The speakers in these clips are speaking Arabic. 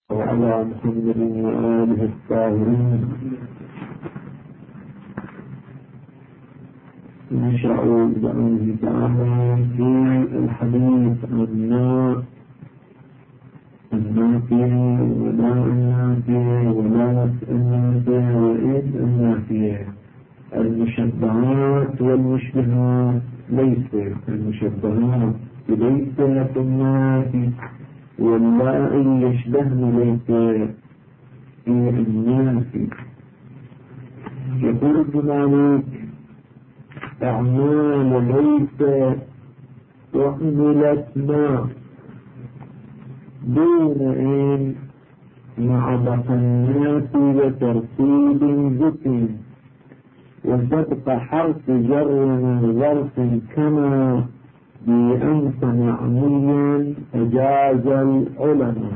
وعلى محمد وآله الطاهرين. نشرع بأمره تعالى في الحديث عن النافية ولا النافية ولا النافية وإذ النافية، المشبهات والمشبهات. ليس المشبهات ليس النافي، واللائي يشبهن ليس في النافي. يقول ابن مالك: أعمال ليس وعملت ما دون إن مع بقيات وترتيب ذكر، وسبق حرف جر من ظرف كما بأنف معنيا أجاز العلماء.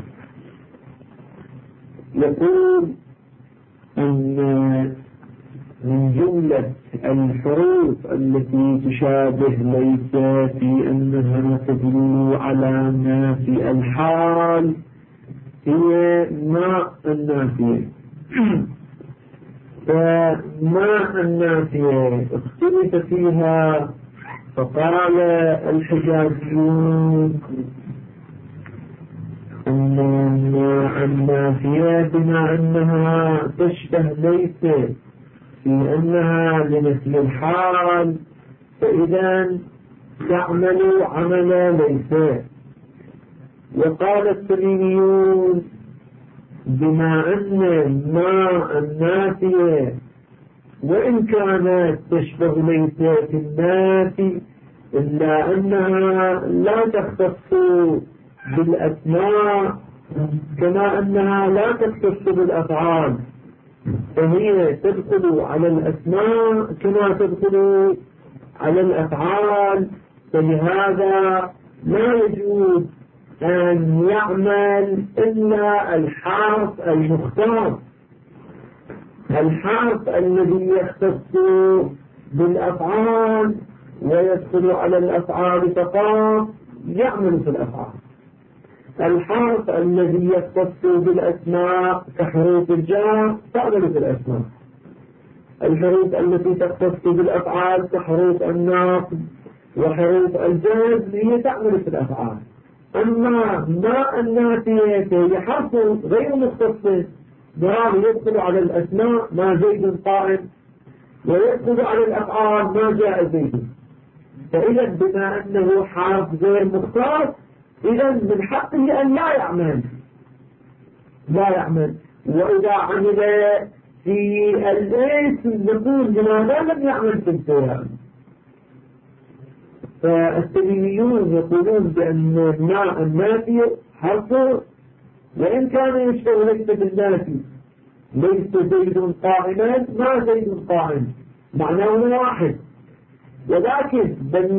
يقول أن من جملة الحروف التي تشابه ليس في أنها تدل على ما في الحال هي ماء النافية. فماء النافية اختلف فيها، فقال الحجازيون أن ماء النافية بما أنها تشبه ليس في أنها لمثل الحال، فإذا تعمل عمل ليس. وقال التميميون بما أن ماء النافية وإن كانت تشبه ليس في النافي إلا أنها لا تختص بالأسماء كما أنها لا تختص بالأفعال، فهي تدخل على الأسماء كما تدخل على الأفعال. فلهذا لا يجوز أن يعمل إلا الحرف المختار، الحرف الذي يختص بالأفعال ويدخل على الأفعال فقط يعمل في الأفعال. الحرف الذي يختص بالأسماء كحروف الجر تعمل في الأسماء. الحروف التي تختص بالأفعال كحروف النصب وحروف الجزم هي تعمل في الأفعال. أما ماء النافية هي حرف غير مختص، يدخل على الأسماء ما زيد قائم، ويدخل على الأفعال ما جاء زيد. فإذا بما أنه حرف غير مختص، إذا من حقه أن لا يعمل. وإذا عمل في الاسم نقول لماذا لم يعمل في الفعل. فالتميميون يقولون بأن ماء النافي حرف وإن كان يشبه ليس بالنافي، ليس زيد قائما ما زيد قائم، معناه واحد. ولكن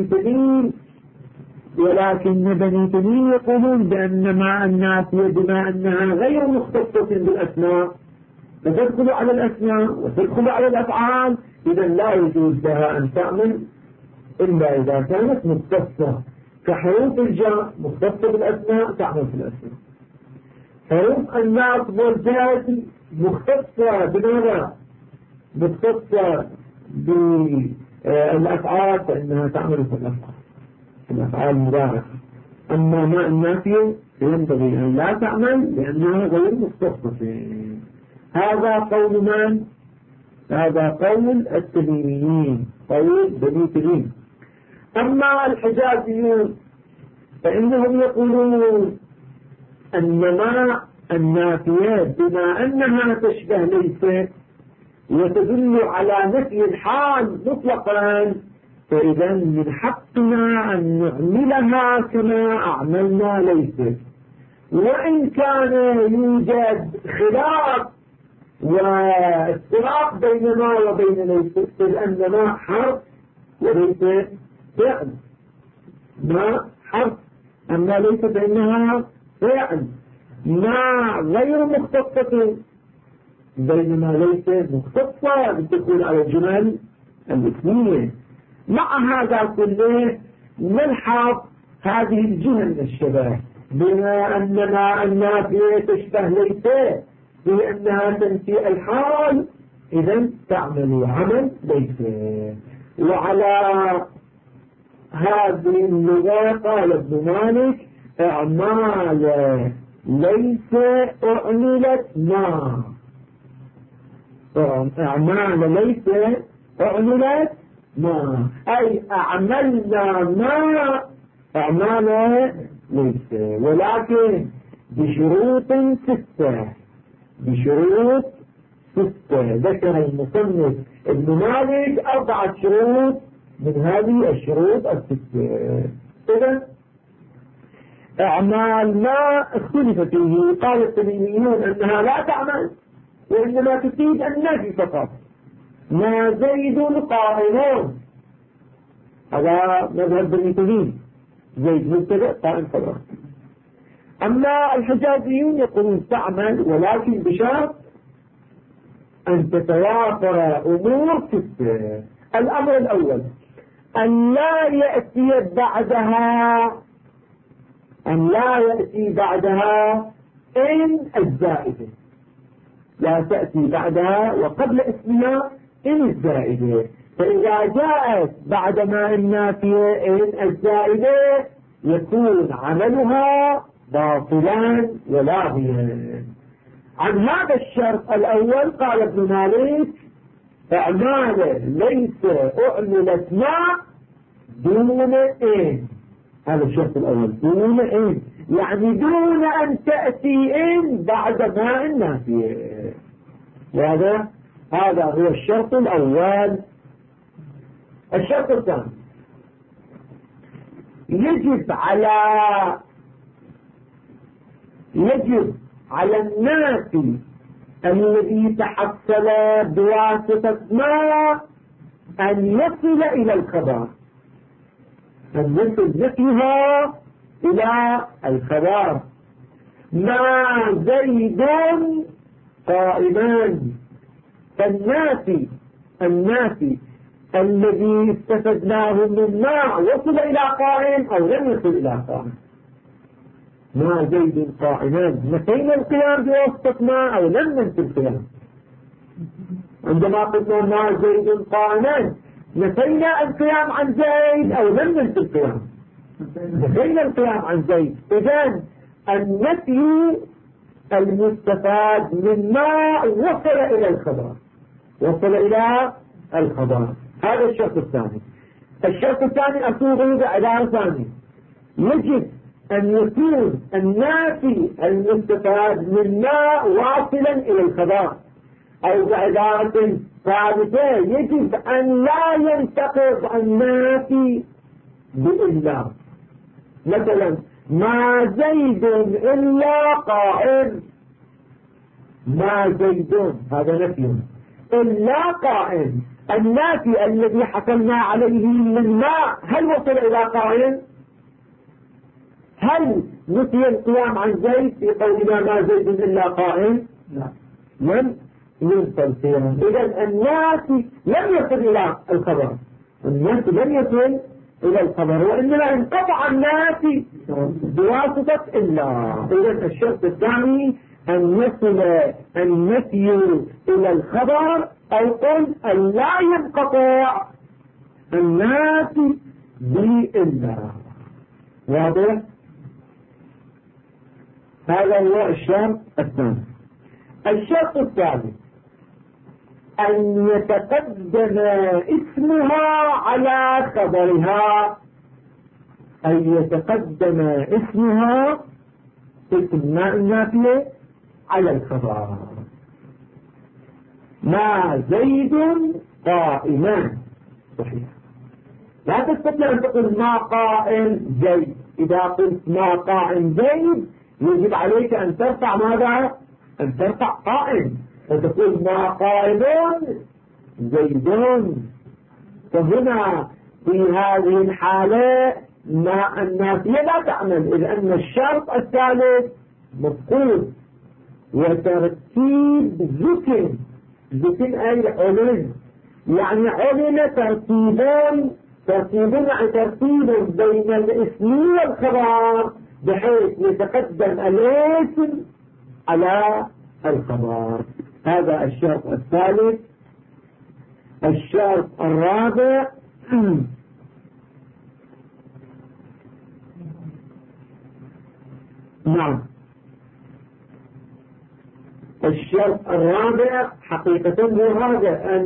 بني تميم يقولون بأن ماء النافية بما أنها غير مختصة بالأسماء فتدخل على الأسماء وتدخل على الأفعال، إذا لا يجوز لها أن تعمل إلا إذا كانت مختصة كحروف الجر مختصة بالأسماء تعمل في الأسماء. حروف النصب والجزم مختصة بماذا؟ مختصة بالأفعال فإنها تعمل في الأفعال المباركة. أما ماء النافية ينبغي أن لا تعمل لأنها غير مختصة. هذا قول من؟ هذا قول التميميين، قول بني تميم. أما الحجازيون فإنهم يقولون أن ماء النافية بما أنها تشبه ليس وتدل على نفي الحال مطلقا، فإذا من حقنا أن نعملها كما أعملنا ليس. وإن كان يوجد خلاف واختلاف بين ما وبين ليس، لأن ما حرف وليس فعل. ما حرف أما ليس فإنها فعل. ما غير مختصة بينما ليس مختصة بالدخول على الجمل الاسمية. مع هذا كله نلحظ هذه الجهة من الشبه. بما أن ما النافية تشبه ليس في أنها تنفي الحال، إذن تعمل عمل ليس. وعلى هذه اللغة قال ابن مالك أعمال ليس أعملت ما، أعمال ليس أعملت ما، أي أعملنا ما أعمال ليس، ولكن بشروط 6. بشروط 6 ذكر المصنف ابن مالك 4 شروط من هذه الشروط 6. إذن أعمال ما اختلف فيه. قال التميميون أنها لا تعمل وإنما تفيد النفي فقط. ما زيد قائمون، هذا مذهب بني تميم، زيد مبتدأ قائم خبر. أما الحجازيون يقولون تعمل ولكن بشرط أن تتوافر أمور 6. الأمر الأول أن لا يأتي بعدها، أن لا يأتي بعدها إن الزائدة، لا تأتي بعدها وقبل اسمها إن الزائدة. فإذا جاءت بعد ما النافية إن الزائدة يكون عملها باطلا ولاغيا. عن هذا الشرط الأول قال ابن مالك أعمال ليس أعملت ما دون إن. هذا الشرط الأول دون إن، يعني دون أن تأتي إن بعد ما النافية. هذا هو الشرط الأول. الشرط الثاني يجب على الناس الذي تحصل بواسطة ما أن يصل إلى الخبر، أن يصل ذكرها إلى الخبر. ما زيد قائمان، فالناس الذي استفدناه من ما وصل إلى قائم أو لم يصل إلى قائم. ما زيد قائمان، نفينا القيام بواسطة ما أو لم ننفي القيام. عندما قلنا ما زيد قائمان نفينا القيام عن زيد أو لم ننفي القيام، نفينا القيام عن زيد. إذن النفي المستفاد من ما وصل إلى الخبر، وصل إلى الخبر. هذا الشرط الثاني. الشرط الثاني أصوغه بعبارة ثانية، يجب أن يكون النافي المستفاد من ما واصلا إلى الخبر، أو بعبارة ثالثة يجب أن لا ينتقض النافي بإلا. مثلا ما زيد إلا قائم، ما زيد هذا نفي، إلا قائم. النافي الذي حكمنا عليه من ما هل وصل إلى قائم؟ هل نفي القيام عن زيد في قولنا ما زيد إلا قائم؟ لا، لم ينفي القيام. إذن النافي لم يصل إلى الخبر، النافي لم يصل إلى الخبر، وإنما انقطع النافي بواسطة إلا. إذن الشرط الثاني أن يصل النفي إلى الخبر، أو قل أن لا ينقطع النافي بإلا. واضح؟ هذا هو الشرط الثاني. الشرط الثالث أن يتقدم اسمها على خبرها، أن يتقدم اسمها اسم ما النافية على الخبر. ما زيد قائمان، صحيح. لا تستطيع أن تقول ما قائم زيد. إذا قلت ما قائم زيد يجب عليك أن ترفع ماذا؟ أن ترفع قائم، فتقول ما قائمون زيدون. فهنا في هذه الحالة ما النافية لا تعمل، إذ أن الشرط الثالث مفقود. وترتيب ذكر أي علم، يعني علم ترتيب بين الاسم والخبر بحيث يتقدم الاسم على الخبر. هذا الشرط الثالث. الشرط الرابع نعم، الشرط الرابع حقيقة هو هذا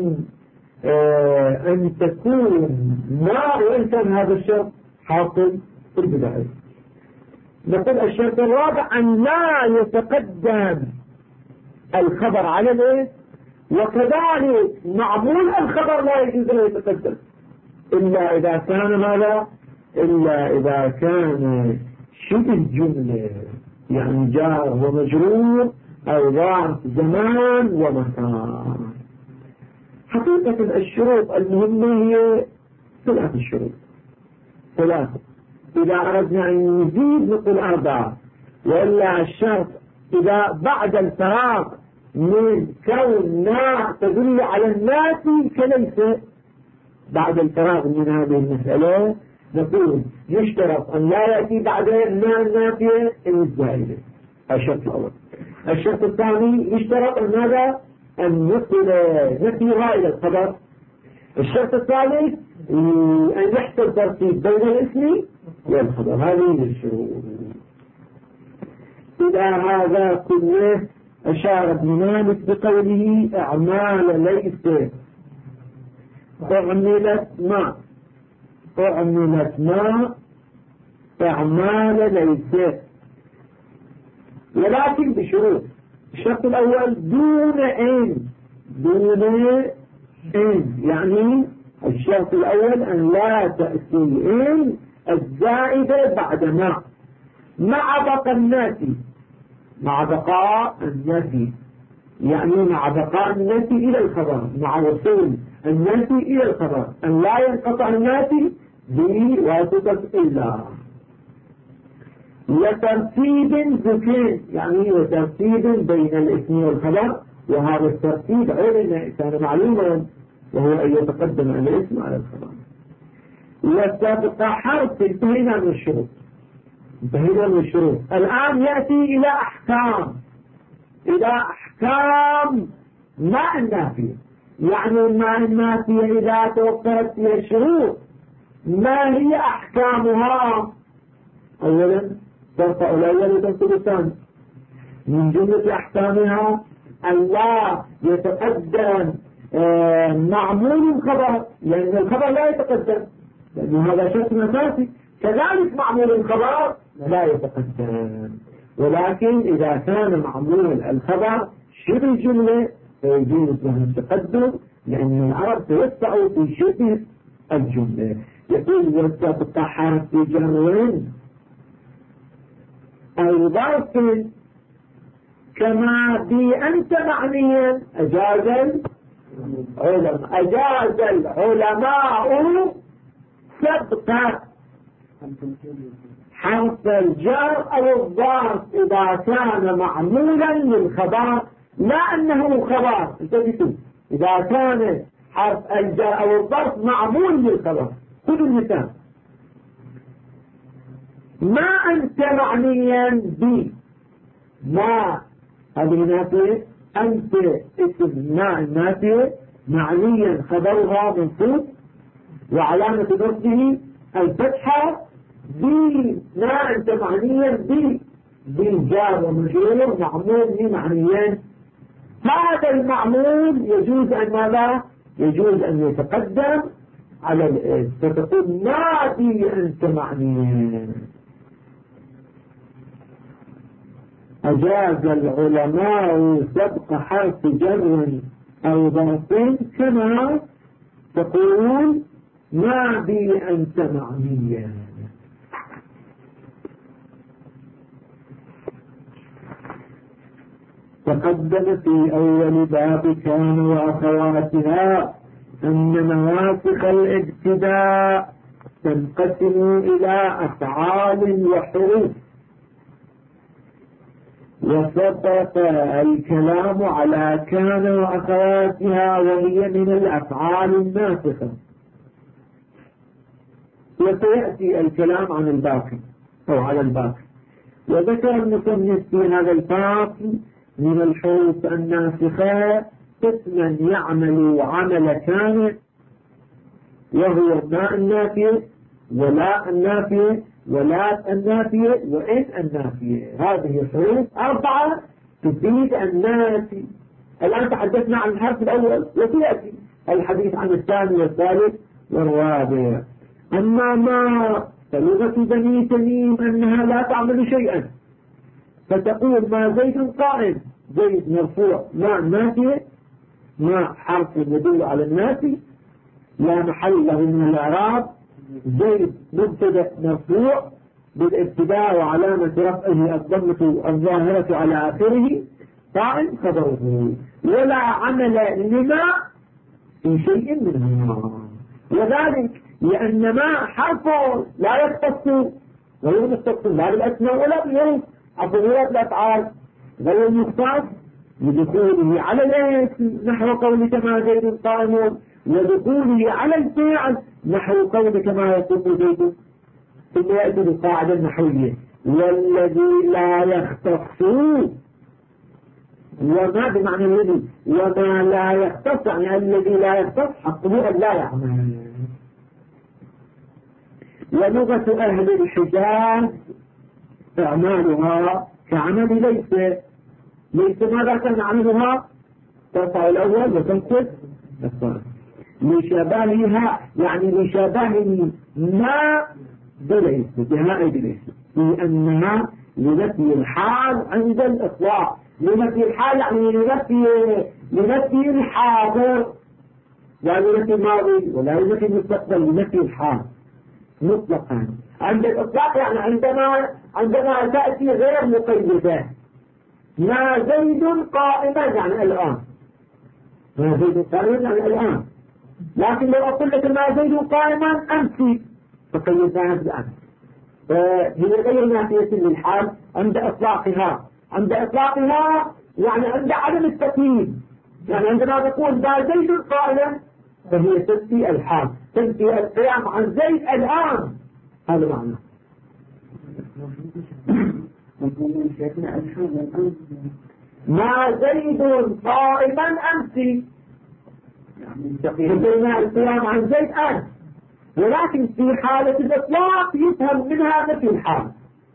أن تكون ما وإن كان هذا الشرط حاصل في البداية. نقول الشرط الرابع أن لا يتقدم الخبر على الاسم، وكذلك معمول الخبر لا يجوز أن يتقدم إلا إذا كان ماذا؟ إلا إذا كان شبه الجملة، يعني جار ومجرور أو ظرف زمان ومكان. حقيقة الشروط المهمة هي 3 شروط، 3. إذا أردنا أن نزيد نقول 4، وإلا الشرط إذا بعد الفراغ من كون ما تدل على النافي كليس بعد الفراغ من هذه المسألة نقول يشترط أن لا يأتي بعد النافية الزائدة. الشرط الأول. الشرط الثاني يشترط أن ماذا؟ أن يصل نفيها إلى الخبر. الشرط الثالث أن يحصل ترتيب بين الاسم والخبر. هذه الشروط. إذا هذا كله أشار ابن مالك بقوله أعمال ليس أعملت ما أعمال ليس، ولكن بشروط. الشرط الأول دون إن، يعني الشرط الأول أن لا تأتي إن الزائدة بعد ما، مع بقاء النفي، يعني مع بقاء النفي إلى الخبر، مع وصول النفي إلى الخبر، أن لا ينقطع النفي بواسطة إلا. وترتيب ذكر، يعني وترتيب بين الاسم والخبر، وهذا الترتيب علم كان معلوما، وهو أن يتقدم الاسم على الخبر. وسبق حرف. انتهينا من الشروط. الآن يأتي إلى أحكام، ما النافية، يعني ما النافية إذا توفرت فيها الشروط ما هي أحكامها؟ أولا ترفع الأول وتنصب الثاني. من جملة أحكامها أن لا يتقدم معمول الخبر، لأن الخبر لا يتقدم، لأن هذا شرط أساسي. كذلك معمول الخبر لا يتقدم، ولكن إذا كان معمول الخبر شبه الجملة فيجوز له التقدم، لأن العرب توسعوا في شبه الجملة. يقول وسبق حرف جر أو ظرف كما بأنت معنيا أجاز العلماء سبق حرف الجر أو الظرف إذا كان معمولا للخبر، لا أنه خبر. انتبهوا، إذا كان حرف الجر أو الظرف معمول للخبر. خذوا المثال: ما أنت معنيا بي، ما هذه نافية، أنت اسم ما النافية، معنيا خبرها منصوب وعلامة نصبه الفتحة، بي ما أنت معنيا بي جار ومجرور معمول بمعنيين. هذا المعمول يجوز أن ماذا؟ يجوز أن يتقدم على الاسم، فتقول ما بي أنت معنيا. أجاز العلماء سبق حرف جر أو ظرف كما تقول ما بي أنت معنيا. تقدم في أول باب كان وأخواتها أن نواسخ الابتداء تنقسم إلى أفعال وحروف، وسبق الكلام على كان وأخواتها وهي من الأفعال الناسخة، وسيأتي الكلام عن الباقي أو على الباقي. وذكر المصنف في هذا الفصل من الحروف الناسخة قسما يعمل عمل كامل، وهو ما النافية ولا النافية ولا النافية وإن النافية. هذه الحروف 4 تفيد النافي. الآن تحدثنا عن الحرف الأول وسيأتي الحديث عن الثاني والثالث والرابع. أما ما فلغة بني تميم أنها لا تعمل شيئا، فتقول ما زيد قائم، زيد مرفوع، ما نافية، ما حرف يدل على النافي لا محل له من الإعراب، زيد مبتدأ مرفوع بالابتداء وعلامة رفعه الضمة الظاهرة على آخره، قائم خبره، ولا عمل لما في شيء منهما. وذلك لأن ما حرف لا يختص غير مختص لا بالأسماء ولا بالحروف، عطيات الأفعال غير مختص بدخوله على الاسم نحو قولك ما زيد قائم، ودخوله على الفعل نحو قولك ما يقوم زيد. ثم يأتي بالقاعدة النحوية والذي لا يختص، وما بمعنى الذي، وما لا يختص يعني الذي لا يختص حقه أن لا يعمل. ولغة أهل الحجاز إعمالها كعمل ليس ماذا كان عملها؟ ترفع الأول وتنكس الثاني لشبهها، يعني لشبه ما بالاسم بهاء بالاسم، لأنها لنفي الحال عند الإطلاق. لنفي الحال يعني لنفي الحاضر، لا لنفي الماضي ولا لنفي المستقبل، لنفي الحال مطلقا. عند الإطلاق يعني عندما تأتي غير مقيدة، ما زيد قائما يعني الآن، ما زيد قائما يعني الآن. لكن لو أقول لك ما زيد قائما أمس تقيدناها بالأمس، هي غير نافية للحال عند إطلاقها. عند إطلاقها يعني عند عدم التقييد، يعني عندما تقول ما زيد قائما فهي تنفي الحال، تنفي القيام عن زيد الآن. هذا معنى ما زيد قائما أمس، يعني القيام عن زيد أمس، ولكن في حالة الإطلاق يفهم منها نفي الحال.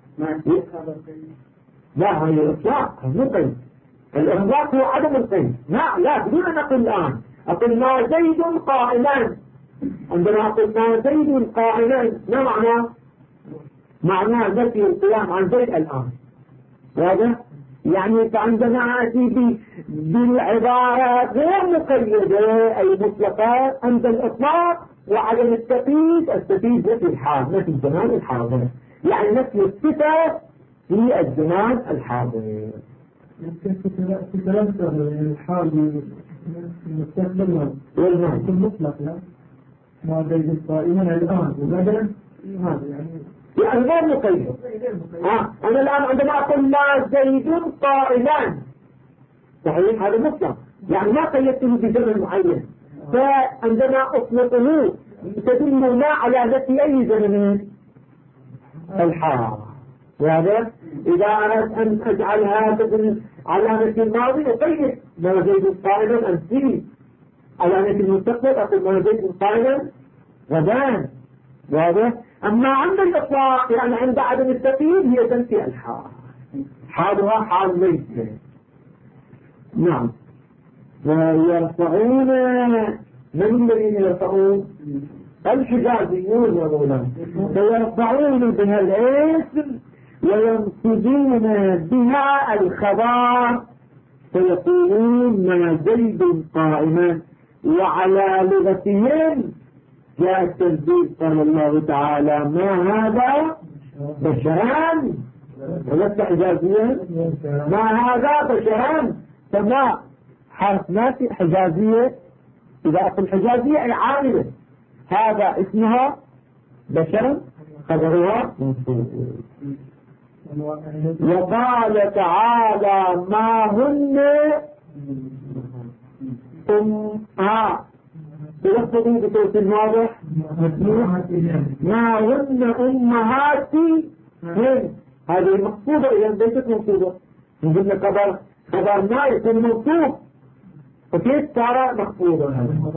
لا هي الإطلاق مو قيد، الإطلاق هو عدم القيد. لا بدون أن أقول الآن أقول ما زيد قائما، عندما أقول ما زيد قائما ما معناه نفي القيام عن زيد الآن. هذا يعني فعندما أتي بالعبارة غير مقيدة أي مطلقة عند الإطلاق وعدم التقييد، التقييد نفي الحال، نفي الزمان الحاضر، يعني نفي الصفة في الزمان الحاضر. تتلاشى الحال المستقبل والماضي المطلق، لا ما زيد قائما الآن وغدا، هذا يعني غير مقيد. أنا الآن عندما أقول ما زيد قائما صحيح هذا مطلق، يعني ما قيدته بزمن معين، فعندما أطلقه تدل ما على نفي أي زمن الحال. وهذا إذا أردت أن أجعلها تدل على نفي الماضي أقيد ما زيد قائما أمسي، على نفي المستقبل أقول ما زيد قائما غدا. وهذا أما عند الإطلاق يعني عند عدم التقييد هي تنفي الحال، حالها حال ليس. نعم. ويرفعون من الذين يرفعون؟ الحجازيون يا مولانا، فيرفعون بها الاسم وينصبون بها الخبر، فيقولون ما زيد قائما. وعلى لغتهم جاء التنزيل قال الله تعالى ما هذا بشرا، ولست حجازيا ما هذا بشرا، فما حرف نافي حجازية، إذا أقول حجازية أي عاملة، هذا اسمها بشرا خبرها منصوب. وقال تعالى ما هن تلفظوا بصوت واضح ما هن أمهاتهم هذه مقصودة إذا ليست منصوبة. نقول لك خبر ما يكون منصوب فكيف صار مقصودة؟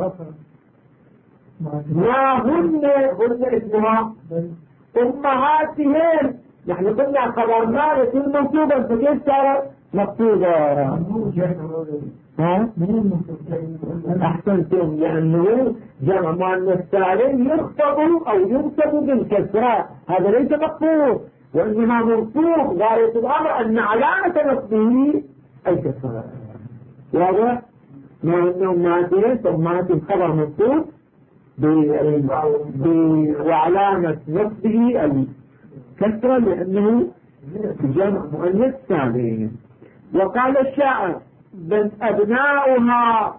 ما هن اسمها أمهاتهم. نحن قلنا خبر ما يكون منصوبا فكيف صار مقصودة؟ أحسنتم، لأنه جمع مؤنث سالم يخطب أو ينصب بالكسرة، هذا ليس مقصود، وإنما منصوب غاية الأمر أن علامة نصبه الكسرة. واضح؟ ما أنه أمهاتهم خبر منصوب وعلامة نصبه الكسرة لأنه جمع مؤنث سالم. وقال الشاعر بل أبناؤها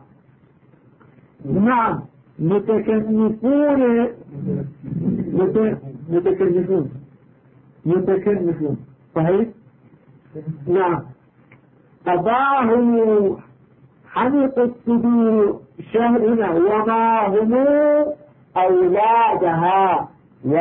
نعم متكنفون صحيح. نعم أضاعوا حنق الصدور شهرنا وما هم أولادها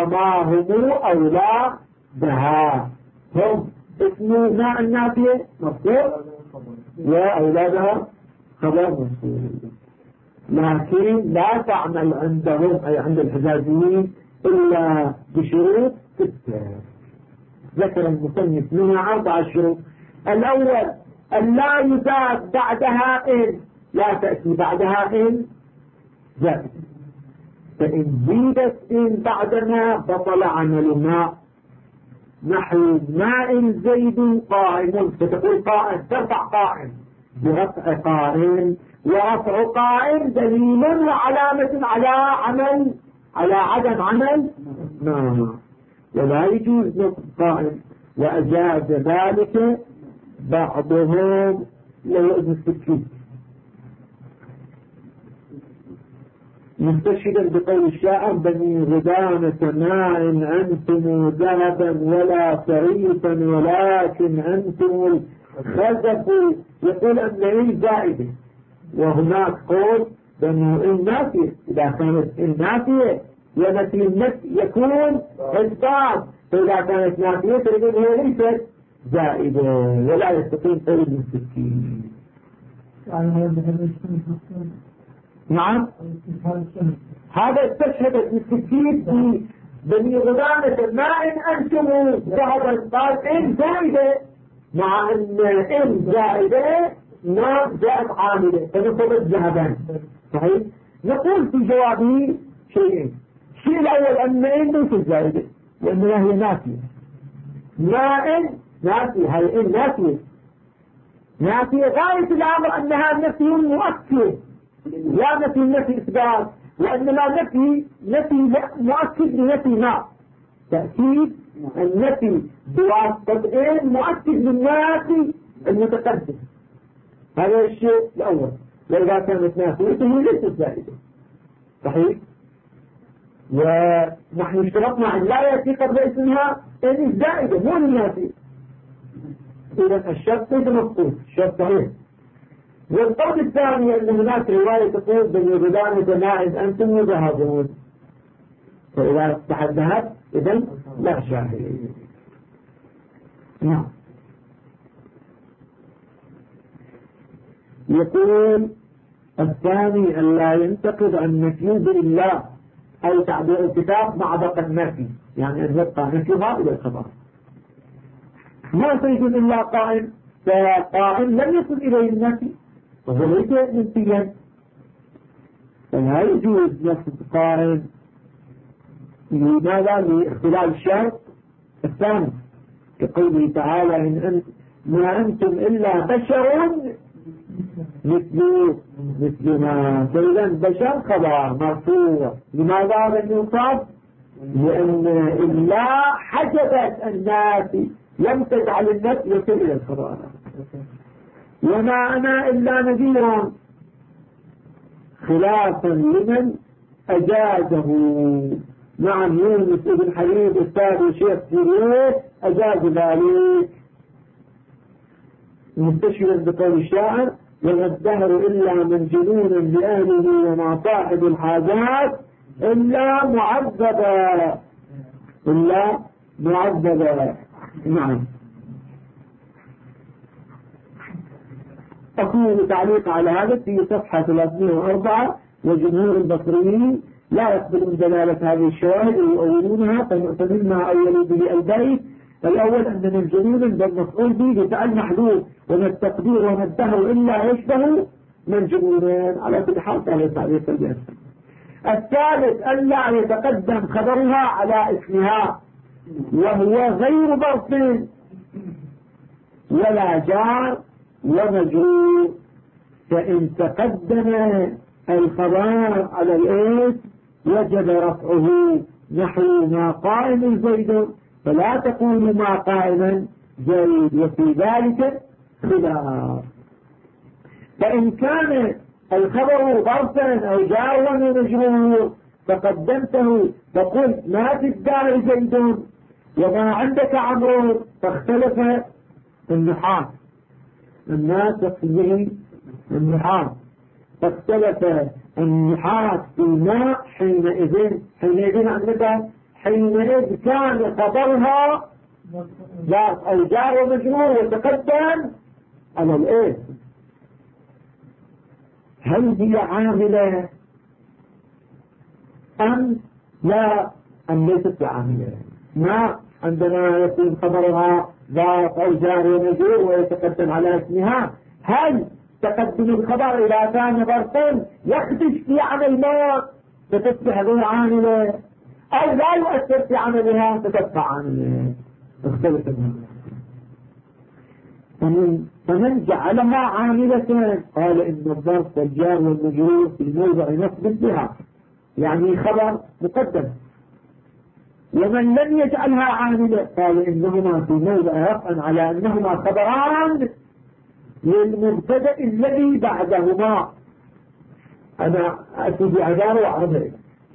هم اسمه ماء النافية مفهوم وأولادها خبر مسؤول، لكن لا تعمل عندهم أي عند الحجازيين إلا بشروط 6. ذكر المصنف منها 4 شروط. الأول أن لا يزاد بعدها إن، لا تأتي بعدها إن زائد، فإن زيدت إن بعدما بطل عمل ما، نحو ماء زيد قائم فتقول قائم ترفع قائم برفع قائم، ورفع قائم دليل وعلامة على عدم عمل ما، ولا يجوز نطق قائم. وأجاز ذلك بعضهم لوزن السكين مستشهدا بقول الشاعر بني غدامة ما إن أنتم ذهبا ولا صريفا ولكن أنتم الخزف. يقول أن إن زائدة، وهناك قول بني إن نافية، إذا كانت إن نافية ينفي النفي يكون إثبات، فإذا كانت نافية تقول هي ليست زائدة ولا يستقيم قول المستشهدين. نعم هذا استشهد المستشهد بني غدامة ما إن أنتم ذهبا، قال إن زائدة، مع إن زائدة ما جاءت عاملة فنصبت ذهبا صحيح. نقول في جوابه شيئين. الشيء الأول أن إن ليست زائدة لأنها هي نافية، ما إن نافية، هي إن نافية غاية الأمر أنها نفي مؤكد لا نفي إثبات، وإنما نفي مؤكد لنفي ما، تأكيد النفي بواسطة مؤكد للنافي المتقدم. هذا الشيء الأول. وإذا كانت نافية فهي ليست زائدة صحيح. ونحن اشترطنا أن لا يأتي قبل اسمها إن الزائدة مو النافية، إذا الشرط ليس مفقود، الشرط صحيح. والقول الثاني أن هناك رواية تقول بني غدامة نائز أنتم وذهبون، فإذا اصبح الذهب إذن لا شاهد. نعم. يقول الثاني أن لا ينتقض النفي بالله أو تعبير الكتاب مع بقى النفي، يعني أن يبقى نفيها إلى الخبر. ما سيكون إلا قائم، فقائم لم يصل إليه النفي وهو ليس منفيا، فلا يجوز نفس قائم. لماذا؟ لاختلال الشرط الثاني كقوله تعالى إن ما أنتم إلا بشر مثلنا، فإذا بشر خبر مرفوع. لماذا لم يصاب؟ لأن إلا حجبت الناس لم تجعل الناس يصل إلى الخبر. وما أنا إلا نذير خلافا لمن أجازه. نعم يونس بن حبيب أستاذ الشيخ سوريس أجاز ذلك مستشهدا بقول الشاعر وما الدهر إلا من جنون لأهله وما صاحب الحاجات إلا معذبا نعم. أقول تعليق على هذا في صفحة 304. وجمهور البصريين لا يقبلون دلالة هذه الشواهد ويؤولونها فمعتمد مع أولي به البيت. الأول أن من جنون بل مفعول به بفعل محذوف وما التقدير وما الدهر إلا يشبه من جنونين على كل حال هذا تعليق البيت. الثالث أن لا يتقدم خبرها على اسمها وهو غير ظرف ولا جار ومجرور، فإن تقدم الخبر على الاسم وجب رفعه نحو ما قائم زيد فلا تقول ما قائما زيد، وفي ذلك خلاف. فإن كان الخبر ظرفا أو جارا ومجرور فقدمته فقلت ما في الدار زيد وما عندك عمرو، فاختلف النحاة الناس يقصده النحاة، فاختلف النحاة في الماء حينئذ عندك حينئذ كان خبرها ظرف أو جار ومجرور وتقدم على الاسم. هل هي عاملة أم لا أم ليست عاملة؟ ما عندما يكون خبرها ظرف أو جار ومجرور ويتقدم على اسمها، هل تقدم الخبر إذا كان ظرفا يخدش في عمل ما فتصبح غير عاملة أو لا يؤثر في عملها فتصبح عاملة؟ اختلف المعنى. فمن جعلها عاملة قال إن الظرف والجار والمجرور في موضع نصب بها يعني خبر مقدم، ومن لم يجعلها عاملة قال إنهما في موضع رفعا على أنهما خبران للمبتدأ الذي بعدهما. أنا أتي بعبارة وأعرضها.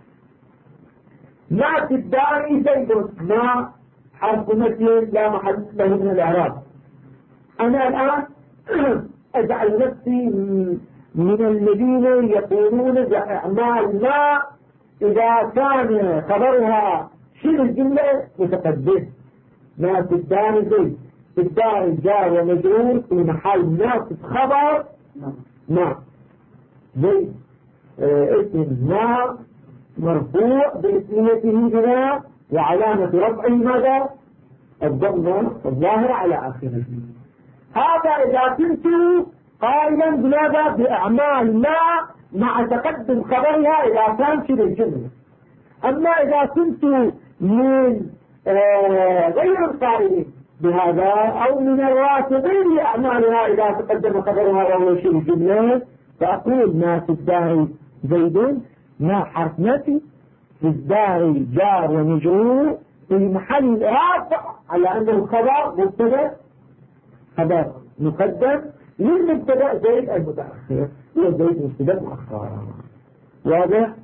ما في الدار زيد ما حرف مثل لا محل له من الإعراب. أنا الآن أجعل نفسي من الذين يقولون بأعمال ما إذا كان خبرها شبه الجملة متقدم. ما في الدار زيد، في الدار جار ومجرور في محل ناصب خبر ما زيد اسم ما مرفوع باسميته بنا وعلامة رفعه ماذا؟ الضمة الظاهرة على آخره. هذا إذا كنت قائلا بماذا؟ بأعمال ما مع تقدم خبرها إذا كان شبه الجملة. أما إذا كنت من غير القائلين بهذا أو من الرافضين لأعمالها إذا تقدم خبرها وهو شبه الجملة فأقول ما في الدار زيد ما حرف نفي في الدار جار ومجرور في محل رافع على أنه الخبر مبتدأ خبر مقدم للمبتدأ زيد المتأخر وزيد مبتدأ مؤخر. واضح؟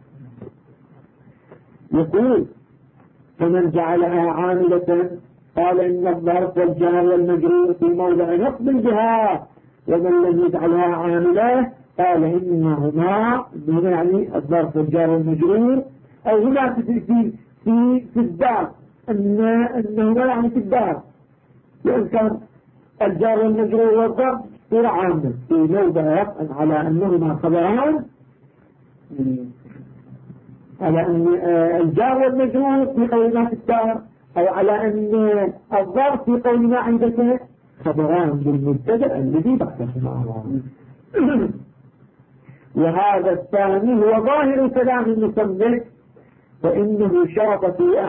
يقول فمن جعلها عاملة قال إن الظرف والجار والمجرور في موضع نصب بها، ومن لم يجعلها عاملة قال إنهما يعني الظرف والجار والمجرور أو هنا في الدار أنهما يعني في الدار، لأن كان الجار والمجرور والظرف صورة عامة في موضع رفعا على أنهما خبران على أن الجار والمجرور في قولنا في الدار أو على أن الظرف في قولنا عندك خبران بالمبتدأ الذي بعدهما. وهذا الثاني هو ظاهر كلام المصنف، فإنه شرط في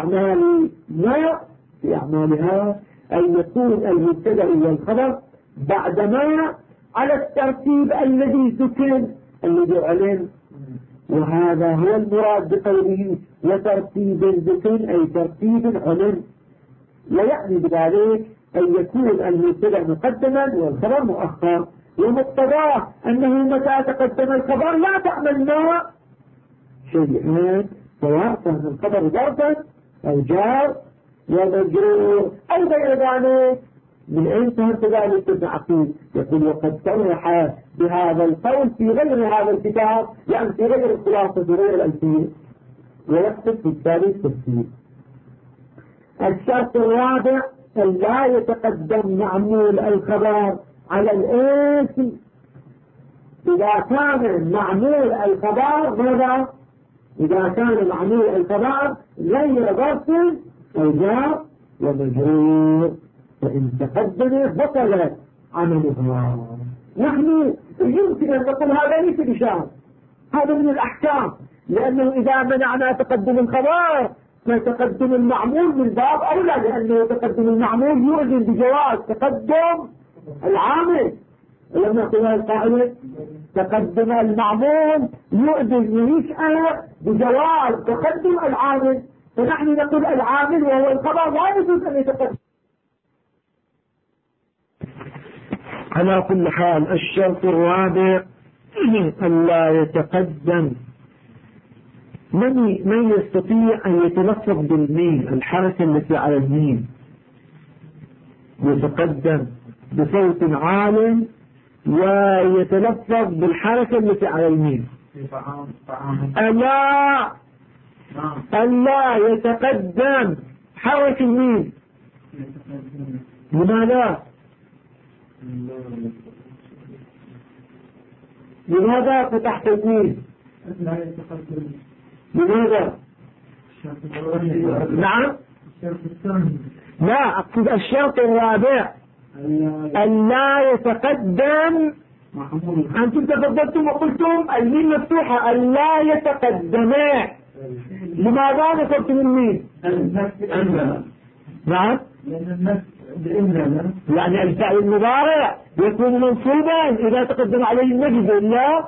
أعمالها أن يكون المبتدأ والخبر بعدما على الترتيب الذي ذكر الذي علم، وهذا هو المراد بقوله وترتيب ذكر أي ترتيب علم، ويعني بذلك أن يكون المبتدأ مقدما والخبر مؤخر، ومقتضاه أنه متى تقدم الخبر لا تعمل ما شيئا سواء كان الخبر ظرفا أو جار ومجرور أو غير ذلك. من أين فهمت ذلك ابن عقيل؟ يقول وقد صرح بهذا القول في غير هذا الكتاب يعني في غير الخلاصة في غير الألفية، ويقصد في التالي التفسير. الشرط الرابع أن لا يتقدم معمول الخبر على الاسم إذا كان معمول الخبر ماذا؟ إذا كان معمول الخبر غير ظرف أو جار ومجرور فإن تقدم بطل عملها. نحن يمكن أن نقول هذا ليس بشرط، هذا من الأحكام، لأنه إذا منعنا تقدم الخبر فتقدم المعمول من باب أولى، لأنه تقدم المعمول يؤذن بجواز تقدم العامل. لما نقول القاعدة تقدم المعمول يؤذن يشأل بجواز تقدم العامل، فنحن نقول العامل وهو الخبر لا يجوز أن يتقدم. على كل حال الشرط الرابع أن لا يتقدم. من يستطيع أن يتلفظ بالميم الحركة التي على الميم يتقدم بصوت عال ويتلفظ بالحركة التي على الميم؟ ألا يتقدم حركة الميم. لماذا؟ لماذا فتحت الميم؟ لماذا؟ نعم لا أقصد الشرط الرابع أن لا يتقدم. أنتم تفضلتم وقلتم الميم مفتوحة أن لا يتقدم. لماذا نصبتم الميم؟ نعم يعني الفعل المضارع يكون منصوبا إذا تقدم عليه النجد إلا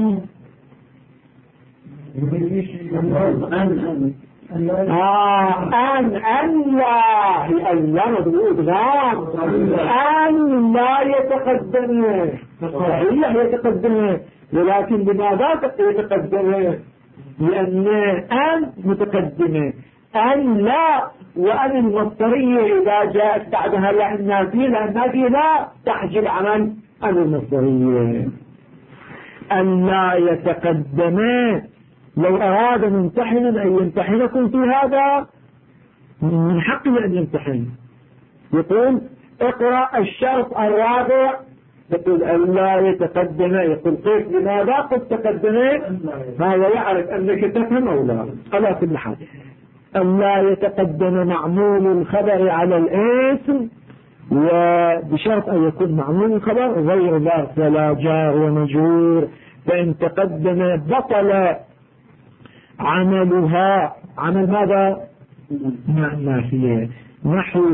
أن لا يتقدم. صحيح يتقدم، ولكن لماذا يتقدم؟ لأن أن متقدمة، أن لا، وأن المصدرية إذا جاءت بعدها لا النافية، لا النافية لا تحجب عمل أن المصدرية. أن لا يتقدم. لو أراد ممتحنا أن يمتحنكم في هذا من حقه أن يمتحن، يقول اقرأ الشرط الرابع، يقول أن لا يتقدم، يقول كيف لماذا قد تقدم؟ هذا يعرف أنك تفهم أو لا. على كل حال أن لا يتقدم معمول الخبر على الاسم، وبشرط أن يكون معمول الخبر غير ظرف ولا جار ومجرور، فإن تقدم بطل عملها. عمل ماذا؟ نافية. نحو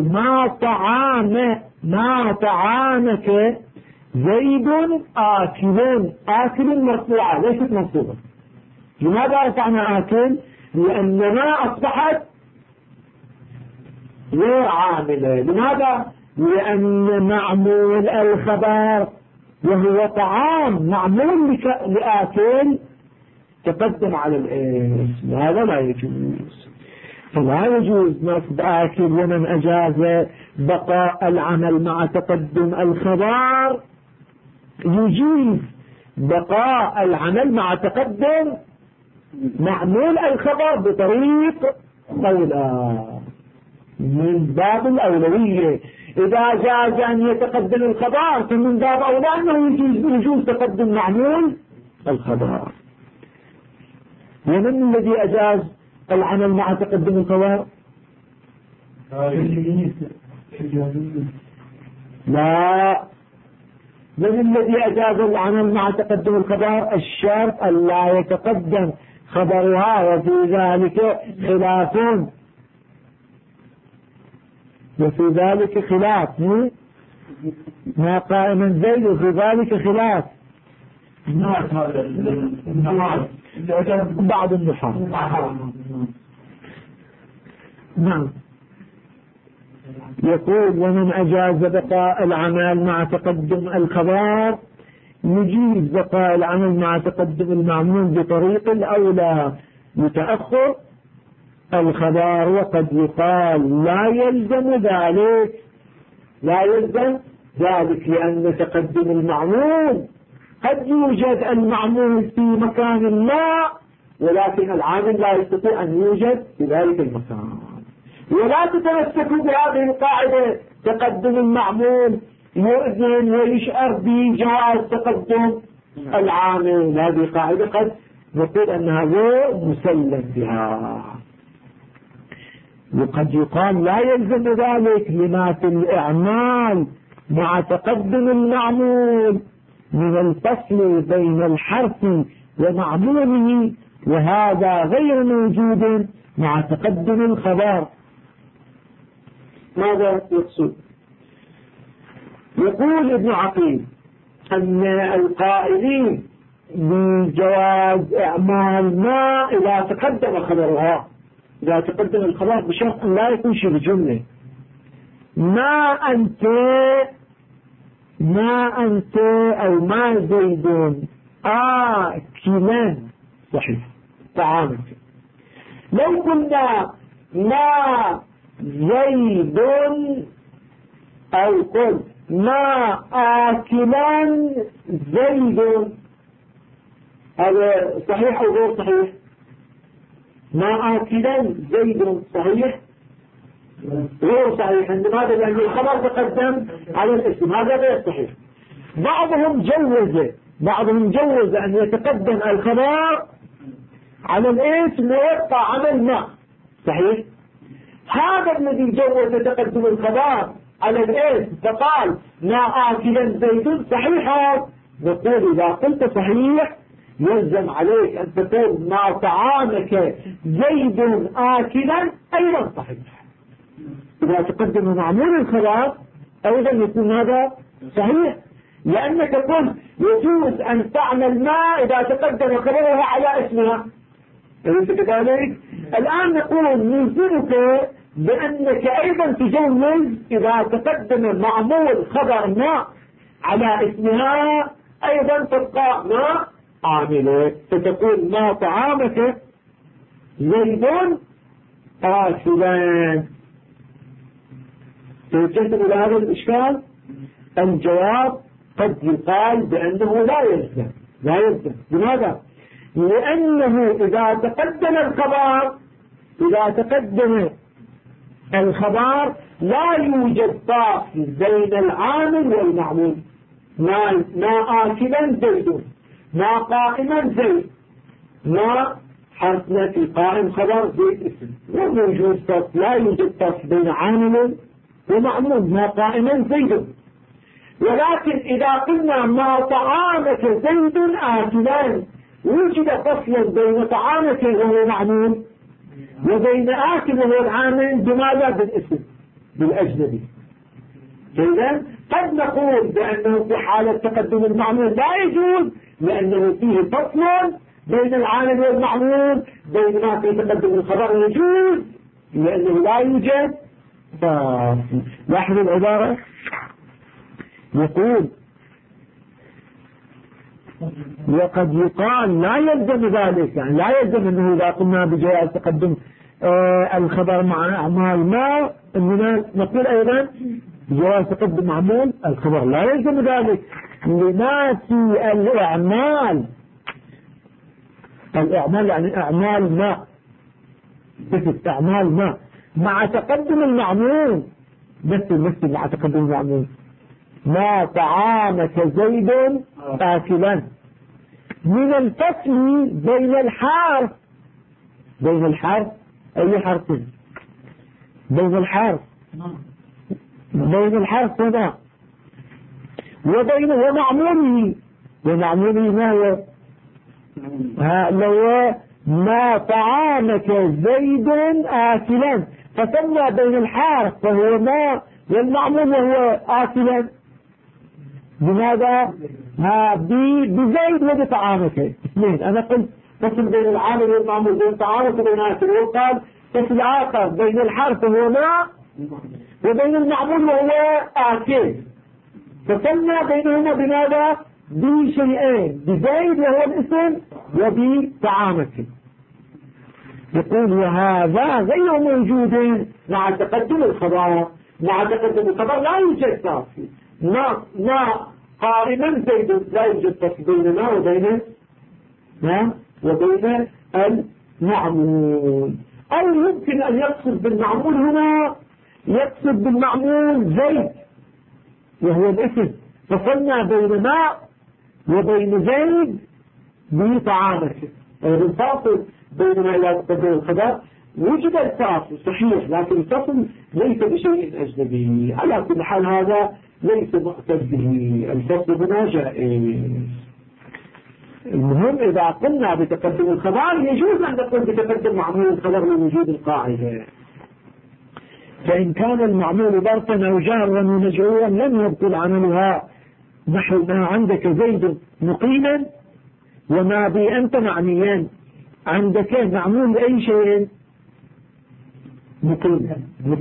ما طعامك زيد آكل مرفوعة ليست منصوبة. لماذا رفعنا آكل؟ لأن ما أصبحت غير عاملة. لماذا؟ لأن معمول الخبر وهو طعام معمول لآكل تقدم على الاسم، هذا لا يجوز. فلا يجوز نصب آكل. ومن أجاز بقاء العمل مع تقدم الخبر يجيز بقاء العمل مع تقدم معمول الخبر بطريق أولى من باب الأولوية. إذا جاز أن يتقدم الخبر فمن باب أولى أنه يجوز تقدم معمول الخبر. ومن الذي أجاز العمل مع تقدم الخبر؟ لا، من الذي أجاز العمل مع تقدم الخبر؟ الشرط أن لا يتقدم خبرها، وفي ذلك خلاف ما قائما زيد، وفي ذلك خلاف بعض النحاة. نعم. يقول ومن أجاز بقاء العمل مع تقدم الخبر يجيز بقاء العمل مع تقدم المعمول بطريق الأولى لتأخر الخبر. وقد يقال لا يلزم ذلك لأن تقدم المعمول قد يوجد المعمول في مكان ما، ولكن العامل لا يستطيع أن يوجد في ذلك المكان. ولا تتمسكوا بهذه القاعدة تقدم المعمول يؤذن ويشعر بجواز تقدم العامل. هذه قاعدة قد نقول أنها غير مسلم بها. وقد يقال لا يلزم ذلك لما في الإعمال مع تقدم المعمول من الفصل بين الحرف ومعموله، وهذا غير موجود مع تقدم الخبر. ماذا يقصد؟ يقول ابن عقيل أن القائلين بجواز إعمال ما إذا تقدم خبرها، إذا تقدم الخبر بشرط أن لا يكون شيء بجملة، ما أنت أو ما زيد آكلا صحيح طعامك. لو قلنا ما زيد أو قل ما آكلا زيد، هذا صحيح أو غير صحيح؟ ما آكلا زيد صحيح غير صحيح. عندما هذا لأن الخبر تقدم على الاسم، هذا غير صحيح. بعضهم جوز أن يتقدم الخبر على الاسم ويبقى عمل ما صحيح. هذا الذي جوز تقدم الخبر على الاسم فقال ما آكلا زيد صحيح، نقول إذا قلت صحيح يلزم عليك أن تقول ما طعامك زيد آكلا أيضا صحيح. إذا تقدم معمول الخبر أيضا يكون هذا صحيح، لأنك قلت يجوز أن تعمل ما إذا تقدم خبرها على اسمها. أليس كذلك؟ الآن نقول نلزمك بأنك أيضا تجوز إذا تقدم معمول خبر ما على اسمها أيضا تبقى ما عامله، فتقول ما طعامك زيد آكلا. توجهت إلى هذا الإشكال؟ الجواب قد يقال بأنه لا يلزم. لماذا؟ لأنه إذا تقدم الخبر لا يوجد فاصل بين العامل والمعمول. ما آكلا زيد، ما قائما زيد، ما حرف نفي قائم خبر زيد اسم، لا يوجد فاصل بين عامل ومعمول. ما قائما زيد. ولكن إذا قلنا ما طعامك زيد آكلا وجد فصلا بين طعامك وهو معمول وبين آكل وهو العامل. بماذا؟ بالاسم، بالأجنبي. إذن قد نقول بأنه في حالة تقدم المعمول لا يجوز لأنه فيه فصل بين العامل والمعمول، بينما في تقدم الخبر يجوز لأنه لا يوجد فاصل. لاحظوا العبارة، يقول وقد يقال لا يلزم ذلك، يعني لا يلزم أنه إذا قلنا بجواز تقدم الخبر مع أعمال ما أننا نقول أيضا بجواز تقدم معمول الخبر، لا يلزم ذلك لما في الإعمال يعني أعمال ما أعمال ما مع تقدم المعمول، مثل مع تقدم المعمول ما طعامك زيد آكلا من الفصل بين الحرف أي حرف؟ بين الحرف هنا ومعموله ما هو؟ لو ما طعامك زيد آكلا فسمى بين الحرف فهو ما والمعمول وهو آكلا. لماذا؟ بزيد وبطعامك اثنين. أنا قلت فصل بين العامل والمعمول، بين طعامك وبين آكل، وقال فصل آخر بين الحرف وهو ما وبين المعمول وهو آكل، فسمى بينهما بماذا؟ بشيئين، بزيد وهو الاسم وبطعامك. يقول وهذا غير موجود مع تقدم الخبر. لا يوجد فاصل. ما قائما زيد، لا يوجد فاصل بيننا وبين المعمول. أو يمكن أن يقصد بالمعمول هنا يقصد بالمعمول زيد وهو الاسم، فصلنا بين ماء وبين زيد بطعامة، الفاصل بينما إذا تقدم الخبر وجد الفاصل صحيح، لكن الفاصل ليس بشيء أجنبي. على كل حال هذا ليس مقصد به، الفصل هنا جائز. المهم إذا قلنا بتقدم الخبر يجوز أن نقول بتقدم معمول الخبر لوجود القاعدة. فإن كان المعمول ظرفا أو جارا ومجرورا لم يبطل عملها، نحو ما عندك زيد مقيما وما بي أنت معنيان. عندك معمول لأي شيء؟ مقيما.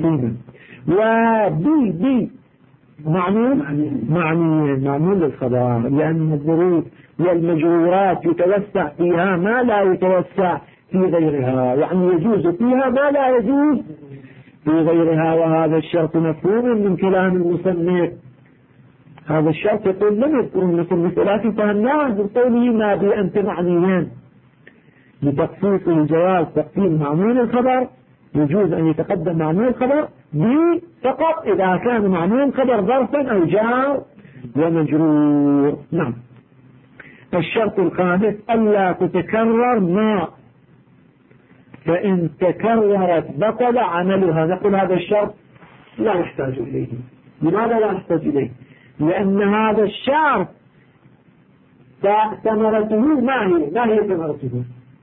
وبي معمول معمول للخبر، لأن الظروف والمجرورات يتوسع فيها ما لا يتوسع في غيرها، يعني يجوز فيها ما لا يجوز في غيرها. وهذا الشرط مفهوم من كلام المصنف. هذا الشرط يقول لم يذكر المصنف، ولكن فهمناه من قوله ما بي أنت معنيان، لتخصيص الجواز تقديم معمول الخبر. يجوز أن يتقدم معمول الخبر فقط إذا كان معمول الخبر ظرفا أو جار ومجرور. نعم. الشرط الخامس ألا تتكرر ما، فإن تكررت بطل عملها. نقول هذا الشرط لا نحتاج إليه. لماذا لا نحتاج إليه؟ لأن هذا الشرط ثمرته ما هي ثمرته؟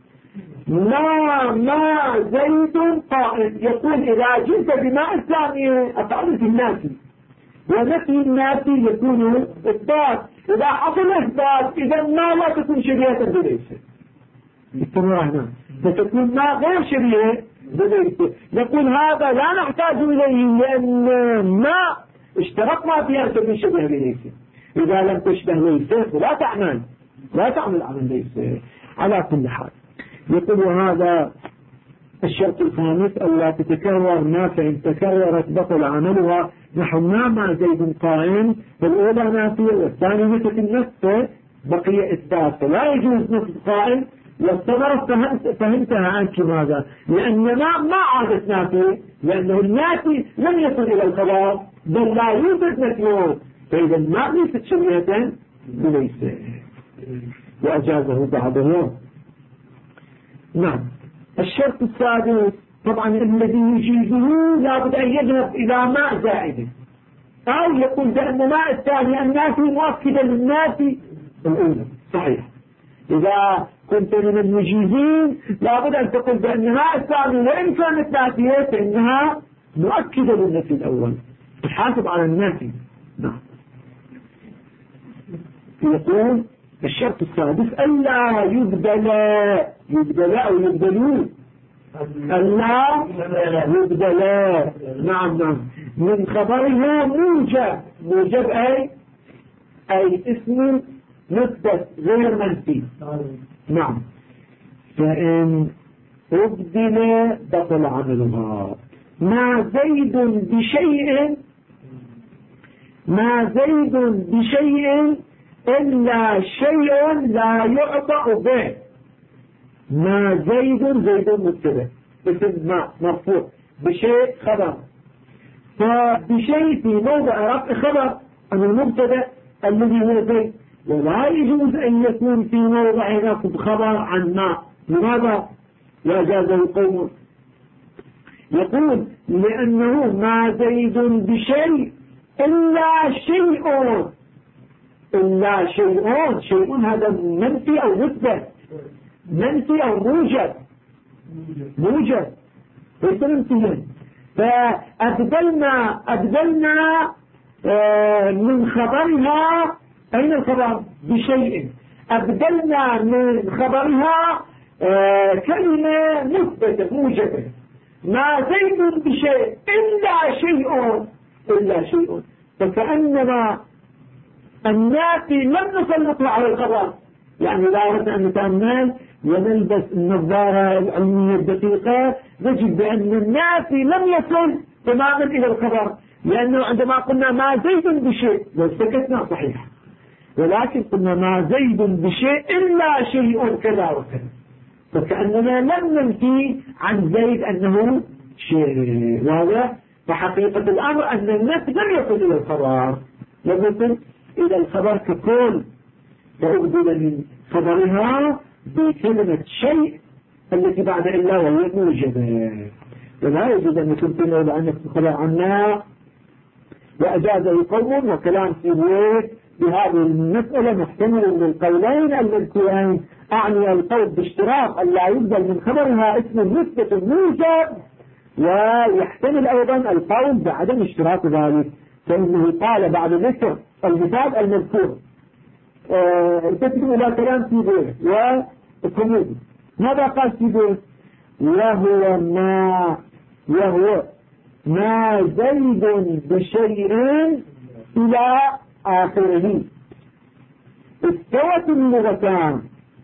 ما زيد قائم. يقول إذا جئت بماء الثانية أفعل في النافي، ونفي النافي يكون إثبات. إذا حصل إثبات إذا ما لا تكون شبيهة بليس، استمر هنا فتكون ما غير شبيهة بليس. نقول هذا لا نحتاج إليه لأن ما اشترطنا في أن تكون شبيهة بليس. إذا لم تشبه ليس لا تعمل عمل ليس. على كل حال يقول وهذا الشرط الخامس ألا تتكرر ما، فإن تكررت بطل عملها. نحو ما زيد قائم، فالأولى نافية والثانية مثل النفس بقي إثبات، فلا يجوز نفس قائم. والثمرة فهمتها عنك ماذا؟ لأن ما عادت نافية، لأنه النافي لم يصل إلى الخبر بل لا يوجد نفيه، فإذا ما ليست شبيهة بليس، وأجازه بعضهم. نعم. الشرط السادس طبعا الذي يجيزه لابد أن يذهب إلى ماء زائد، أو يقول بأن ماء الثاني النافي مؤكدا للنافي الأولى. صحيح. إذا كنت من المجيزين لابد أن تقول بأن ماء الثاني وإن كانت نافية فإنها مؤكدة للنافي الأول، تحاسب على النافي. نعم. يقول الشرط السادس ألا يبدل أو يبدلون، ألا يبدل. نعم. من خبرها موجب أي اسم مثبت غير منفي. نعم. فإن أبدل بطل عملها. ما زيد بشيء إلا شيء لا يعطى به. ما زيد مبتدأ اسم ما مرفوع، بشيء خبر، فبشيء في موضع رفع خبر عن المبتدأ الذي هو زيد، ولا يجوز أن يكون في موضع نصب خبر عن ما. لماذا لا جازه القوم؟ يقول لأنه ما زيد بشيء إلا شيء هذا منفي أو مثبت، منفي أو موجب ليس منفيا. فأبدلنا من خبرها أين الخبر؟ بشيء. أبدلنا من خبرها كلمة مثبتة موجبة. ما زيد بشيء إلا شيء، فكأنما النافي لم نسلطه على الخبر. يعني لا أردنا أن نتأمل ونلبس النظارة العلمية الدقيقة نجد بأن النافي لم يصل تماما إلى الخبر، لأنه عندما قلنا ما زيد بشيء لو سكتنا صحيح، ولكن قلنا ما زيد بشيء إلا شيء كذا وكذا، فكأننا لم ننفي عن زيد أنه شيء واضح. فحقيقة الأمر أن النفي لم يصل إلى الخبر، لم يصل إلى الخبر ككل، فأبدل من خبرها بكلمة شيء التي بعد إلا وهي موجبة. ولا يجوز أن يكون فينا لأنك تخلى عنا وأجازه قوم وكلام سيبويه بهذه المسألة محتمل للقولين المذكورين. أعني القول باشتراط أن لا يبدل من خبرها اسم مثبت موجب، ويحتمل أيضا القول بعدم اشتراط ذلك، فإنه قال بعد ذكر المثال المذكور التفت إلى كلام سيبويه والكمودي. ماذا قال سيبويه؟ وهو ما زيد بشيء إلى آخره. استوت اللغتان،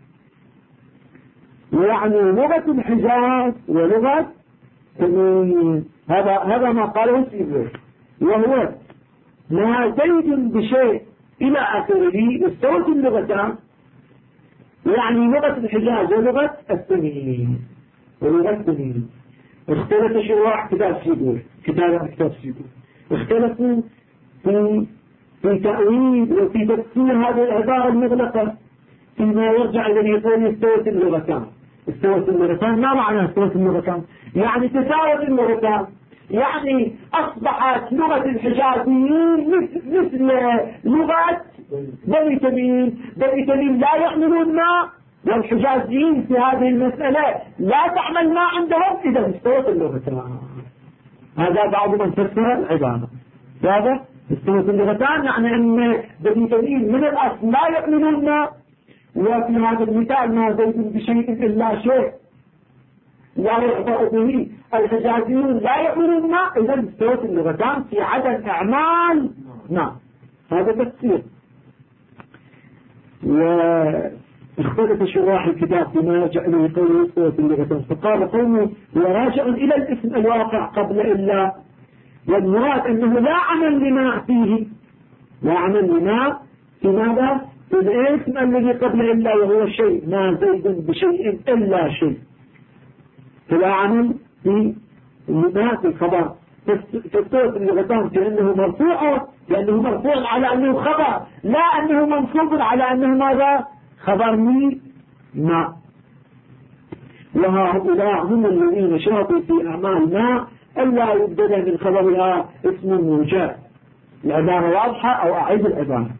يعني لغة الحجاز ولغة تميم. هذا ما قاله سيبويه. وهو ما زيد بشيء إلى آخره استوت اللغتان، يعني لغة الحجاز ولغة التميم ولغة التميم. اختلف شراح كتاب سيبويه، كتاب سيبويه اختلفوا في تأويل وفي تفسير هذه العبارة المغلقة فيما يرجع إلى يقول استوت اللغتان. استوت اللغتان ما معنى استوت اللغتان؟ يعني تساوت اللغتان، يعني أصبحت لغة الحجازيين مثل لغة بني تميم. بني تميم لا يحملون ماء، والحجازيين في هذه المسألة لا تعمل ماء عندهم، إذا استوت اللغتان. هذا بعض من فسر العبارة. هذا استوت اللغتان يعني أن بني تميم من الأصل لا يحملون ماء، وفي هذا المثال ما زيد بشيء إلا شيء لا يعطى به. الحجازيون لا يؤمنون ما، إذا استوت اللغتان في عدم أعمال. نعم هذا تفسير. واختلف شراح الكتاب فيما يرجع إليه قوله استوت اللغتان، فقال قومه هو راجع إلى الاسم الواقع قبل إلا، والمراد أنه لا عمل لما فيه، لا عمل لما في ماذا؟ في الاسم الذي قبل إلا وهو شيء، ما زيد بشيء إلا شيء، فلا عمل في المناسب الخبر. تستوت اللغتان في أنه مرفوع، لأنه مرفوع على أنه خبر، لا أنه منصوب على أنه ماذا؟ خبر ما. وهؤلاء هم الذين شرطوا في أعمال ما ألا يبدل من خبرها اسم موجب. العبارة واضحة أو أعيد العبارة؟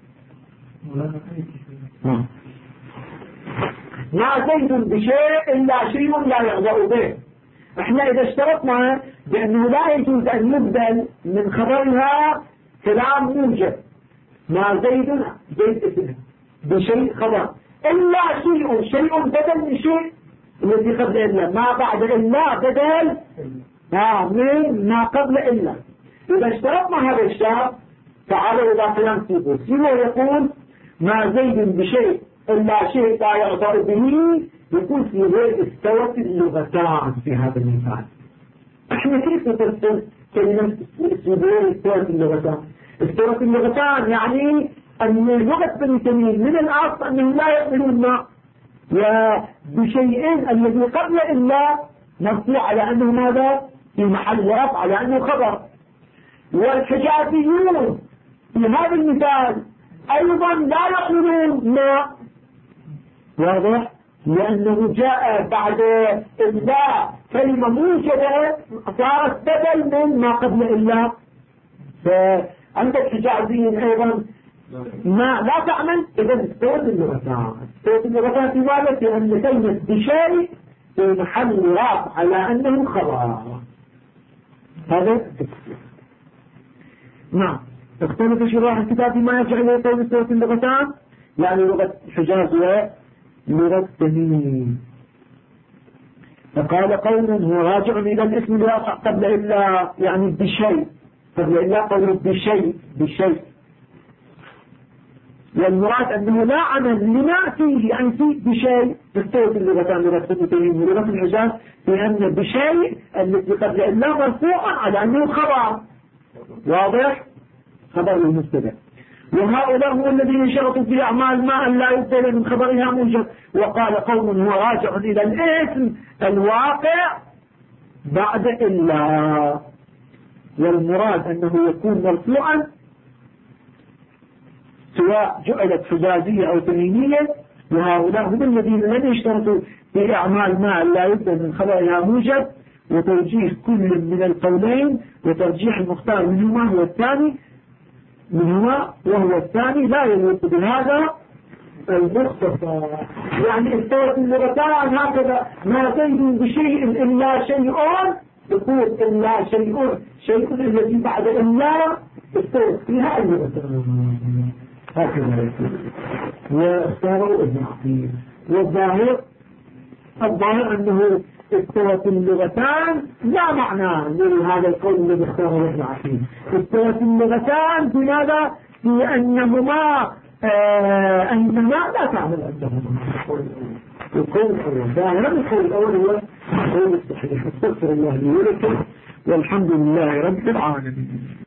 ما زيد بشيء إلا شيء لا يعبأ به. احنا إذا اشترطنا بأنه لا يجوز أن يبدل من خبرها كلام موجب، ما زيد اسمه بشيء خبر إلا شيء بدل من شيء الذي قبل إلا، ما بعد إلا بدل من ما قبل إلا. إذا اشترطنا هذا الشرط تعالوا إلى كلام سيبويه يقول ما زيد بشيء إلا شيء لا يعطى به، يكون في غير استوت اللغتان في هذا المثال. احنا كيف نفسر كلمة سيبويه استوت اللغتان؟ استوت اللغتان يعني أن لغة بني تميم من الأصل أنهم لا يؤمنون ما، وبشيء الذي قبل إلا مرفوع على أنه ماذا؟ في محل رفع على أنه خبر. والحجازيون في هذا المثال أيضا لا يؤمنون ما، واضح؟ لأنه جاء بعد إلا كلمة موجبة صارت بدل من ما قبل إلا. فعندك حجازيين أيضا ما لا تعمل، إذا استوت اللغتان. استوت اللغتان في ماذا؟ في أن كلمة بشيء في محل رفع على أنه خبر. هذا نعم. اختلف شراح الكتاب فيما يرجع إلى قول استوت اللغتان، يعني لغة الحجاز ولغة تميم. فقال قول هو راجع إلى الاسم الواقع قبل إلا، يعني بشيء قبل إلا قول بشيء. والمراد أنه لا عمل لما فيه، يعني فيه بشيء. استوت اللغتان لغة التميم ولغة الحجاز لأن بشيء التي قبل إلا مرفوعا على أنه خبر، واضح؟ خبر المبتدا. وهؤلاء هم الذين شرطوا في أعمال ما أن لا يبدل من خبرها موجب. وقال قوم هو راجع إلى الاسم الواقع بعد إلا، والمراد أنه يكون مرفوعا سواء جعلت حجازية أو تميمية. وهؤلاء هم الذين لم يشترطوا في أعمال ما أن لا يبدل من خبرها موجب، وتوجيه كل من القولين وترجيح المختار منهما وهو الثاني لا يليق بهذا المختصر. يعني استوت اللغتان هكذا ما زيد بشيء إلا شيء، يقول إلا شيء الذي بعد إلا استوت فيها اللغتان هكذا يقول. واختاروا ابن عقيل. والظاهر أنه استوت اللغتان لا معنى لهذا القول الذي اختاره ابن عقيل. استوت اللغتان بماذا؟ لأنهما لا تعمل عندهما. القول الأول ظاهرا القول الأول هو القول الصحيح. استغفر الله لي ولكم والحمد لله رب العالمين.